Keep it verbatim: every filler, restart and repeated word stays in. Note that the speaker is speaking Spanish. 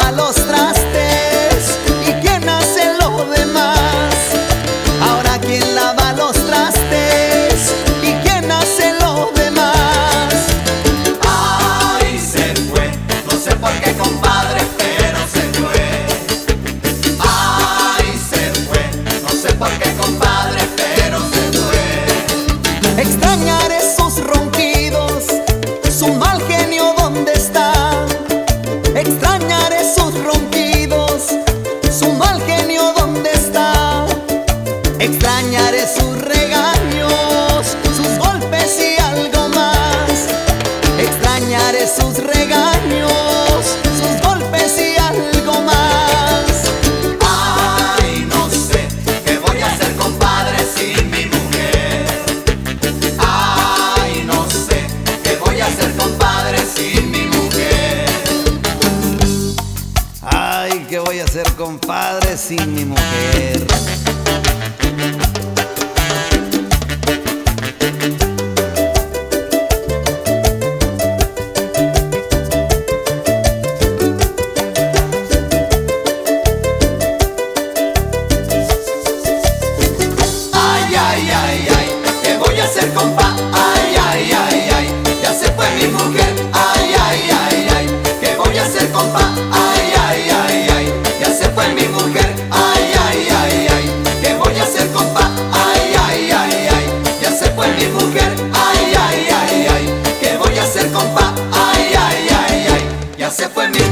lava los trastes y quién hace lo demás. Ahora quién lava los trastes y quién hace lo demás. Ay, se fue, no sé por qué, compadre, pero se fue. Ay, se fue, no sé por qué, compadre, pero se fue. Extrañaré sus ronquidos, su mal genio, ¿dónde está? Extrañaré sus ronquidos, su mal genio, ¿dónde está? Extrañaré sus regaños, sus golpes y algo más. Extrañaré sus regaños, sus golpes y algo más. Ay, no sé qué voy a hacer, compadre, sin mi mujer. Ay, no sé qué voy a hacer, compadre, sin mi mujer. Ay, ¿qué voy a hacer, compadre, sin mi mujer? Ay, ay, ay, ay, ¿qué voy a hacer, compa? Ay, ay, ay, ay, ya se fue mi mujer. Ay, ay, ay, ay, ¿qué voy a hacer, compa? Ay, ay, ay, ay, ya se fue mi mujer. Ay, ay, ay, ay, ¿qué voy a hacer, compa? Ay, ay, ay, ay, ya se fue mi mujer. Ay, ay, ay, ay, ¿qué voy a hacer, compa? Ay, ay, ay, ay, ya se fue mi mujer.